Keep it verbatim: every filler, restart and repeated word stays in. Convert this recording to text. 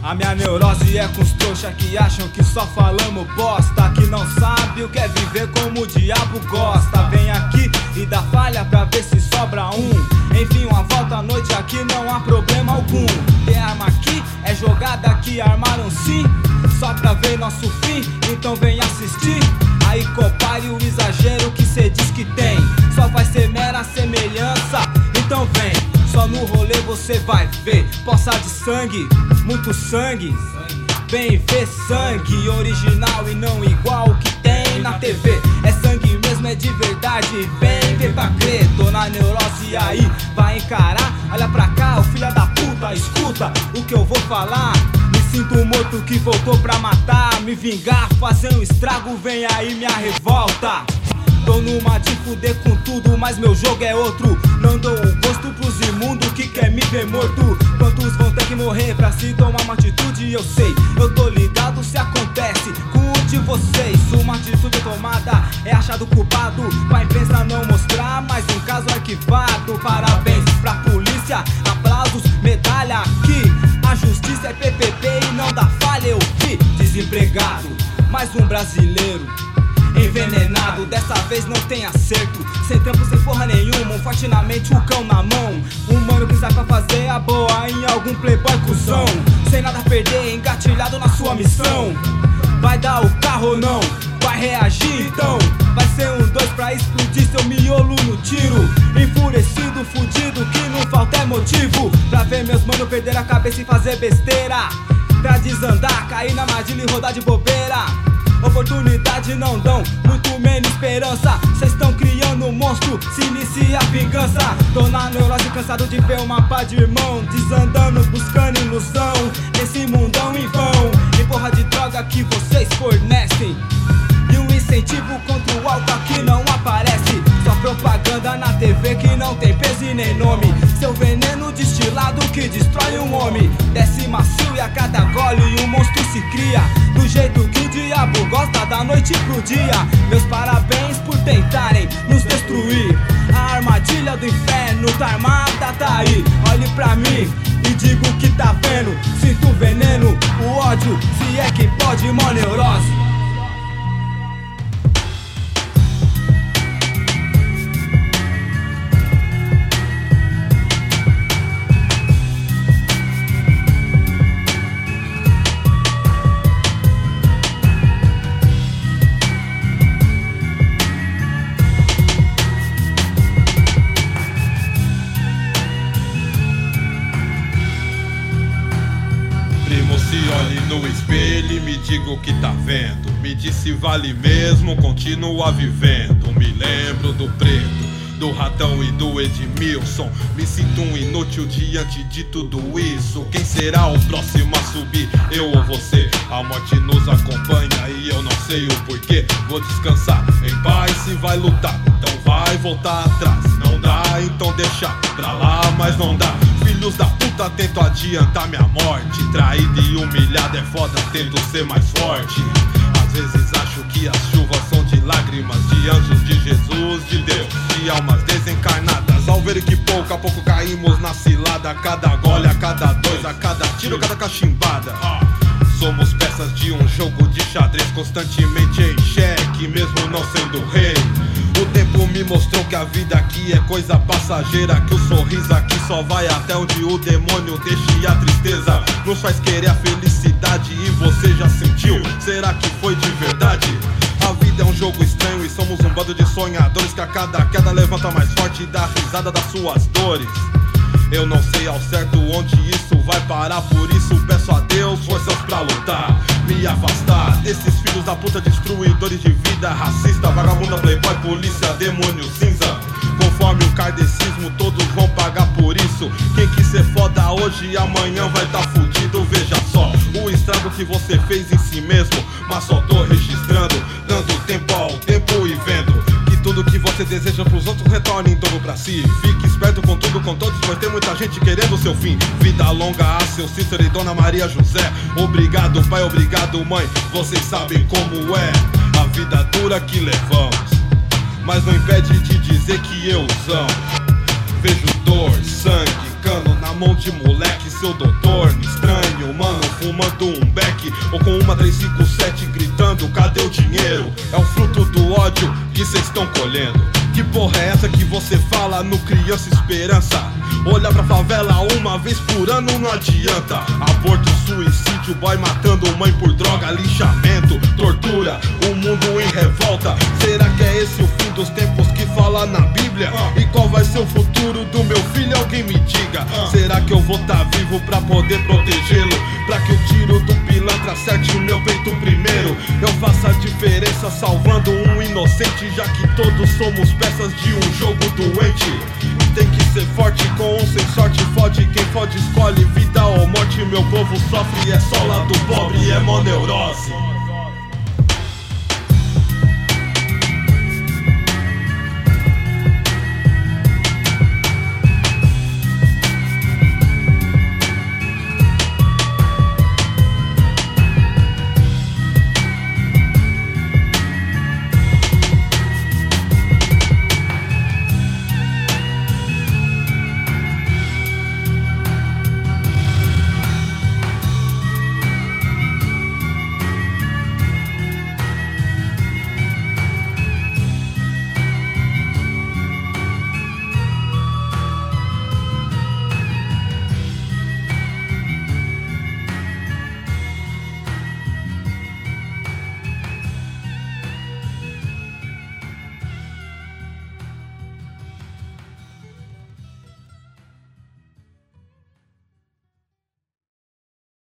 A minha neurose é com os trouxa que acham que só falamos bosta, que não sabe o que é viver como o diabo gosta. Vem aqui e dá falha pra ver se sobra um. Enfim, uma volta à noite aqui não há problema algum. Tem arma aqui, é jogada aqui, armaram sim, só pra ver nosso fim, então vem assistir. Aí compare o exagero que cê diz que tem, só vai ser mera semelhança, então vem. Só no rolê você vai ver poça de sangue, muito sangue. Vem ver sangue original e não igual que tem na T V. É sangue mesmo, é de verdade, vem ver pra crer. Tô na neurose aí, vai encarar. Olha pra cá, o filho da puta, escuta o que eu vou falar. Me sinto morto que voltou pra matar, me vingar, fazer um estrago, vem aí minha revolta. Tô numa de fuder com tudo, mas meu jogo é outro. Não dou o gosto pros imundos que quer me ver morto. Quantos vão ter que morrer pra se tomar uma atitude? Eu sei, eu tô ligado se acontece com um de vocês. Uma atitude tomada é achado culpado, pra imprensa não mostrar mais um caso arquivado. Parabéns pra polícia, aplausos, medalha aqui. A justiça é P P P e não dá falha. Eu vi desempregado, mais um brasileiro envenenado, dessa vez não tem acerto. Sem trampo, sem porra nenhuma, um forte na mente, um cão na mão. Um mano que sai pra fazer a boa em algum playboy cuzão. Sem nada a perder, engatilhado na sua missão. Vai dar o carro ou não? Vai reagir então? Vai ser um dois pra explodir seu miolo no tiro. Enfurecido, fudido, que não falta é motivo pra ver meus mano perder a cabeça e fazer besteira. Pra desandar, cair na armadilha e rodar de bobeira. Oportunidade não dão, muito menos esperança. Cês tão criando um monstro, se inicia a vingança. Tô na neurose cansado de ver uma pá de irmão desandando, buscando ilusão nesse mundão em vão. E porra de droga que vocês fornecem, e um incentivo contra o álcool aqui não aparece. Só propaganda na T V que não tem peso e nem nome. Seu veneno destilado que destrói um homem. Desce macio e a cada gole um monstro se cria, do jeito que o diabo gosta, da noite pro dia. Meus parabéns por tentarem nos destruir. A armadilha do inferno tá armada, tá aí. Olhe pra mim e digo que tá vendo. Sinto o veneno, o ódio, se é que pode, mó neurose. Se olhe no espelho e me diga o que tá vendo. Me diz se vale mesmo, continua vivendo. Me lembro do Preto, do Ratão e do Edmilson. Me sinto um inútil diante de tudo isso. Quem será o próximo a subir? Eu ou você? A morte nos acompanha e eu não sei o porquê. Vou descansar em paz se vai lutar, então vai voltar atrás. Não dá, então deixa pra lá, mas não dá. Filhos da puta, tento adiantar minha morte. Traído e humilhado é foda, tento ser mais forte. Às vezes acho que as chuvas são de lágrimas, de anjos, de Jesus, de Deus, de almas desencarnadas. Ao ver que pouco a pouco caímos na cilada, cada gole, a cada dois, a cada tiro, cada cachimbada. Somos peças de um jogo de xadrez constantemente em xeque, mesmo não sendo rei. O tempo me mostrou que a vida aqui é coisa passageira, que o sorriso aqui só vai até onde o demônio deixa e a tristeza nos faz querer a felicidade. E você já sentiu? Será que foi de verdade? A vida é um jogo estranho e somos um bando de sonhadores que a cada queda levanta mais forte e dá risada das suas dores. Eu não sei ao certo onde isso vai parar, por isso peço a Deus forças pra lutar, me afastar desses filhos da puta, destruidores de vida, racista, vagabunda, playboy, polícia, demônio cinza. Conforme o kardecismo, todos vão pagar por isso. Quem quis ser foda hoje, amanhã vai tá fudido. Veja só o estrago que você fez em si mesmo, mas só tô registrando, dando tempo ao tempo e vendo que tudo que você deseja pros outros retorne em dobro pra si. Fique esperto com tudo, com todos, pois tem muita gente querendo o seu fim. Vida longa a seu Cícero e Dona Maria José. Obrigado pai, obrigado mãe, vocês sabem como é a vida dura que levamos, mas não impede de dizer que eu amo. Vejo dor, sangue, sacando na mão de moleque, seu doutor estranho, mano, fumando um beck ou com uma três cinco sete gritando, cadê o dinheiro? É o fruto do ódio que cês estão colhendo. Que porra é essa que você fala no Criança Esperança? Olha pra favela uma vez por ano não adianta. Aborto, suicídio, boy matando mãe por droga, lixamento, tortura, o mundo em revolta. Será que é esse o fim dos tempos que fala na Bíblia? E qual vai ser o futuro do meu filho? Alguém me diga. Será que eu vou tá vivo pra poder protegê-lo? Pra que o tiro do pilantra acerte o meu peito primeiro? Eu faço a diferença salvando um inocente, já que todos somos peças de um jogo doente. Tem que ser forte, com um sem sorte fode. Quem fode escolhe vida ou morte. Meu povo sofre, é só lado pobre, é mó neurose.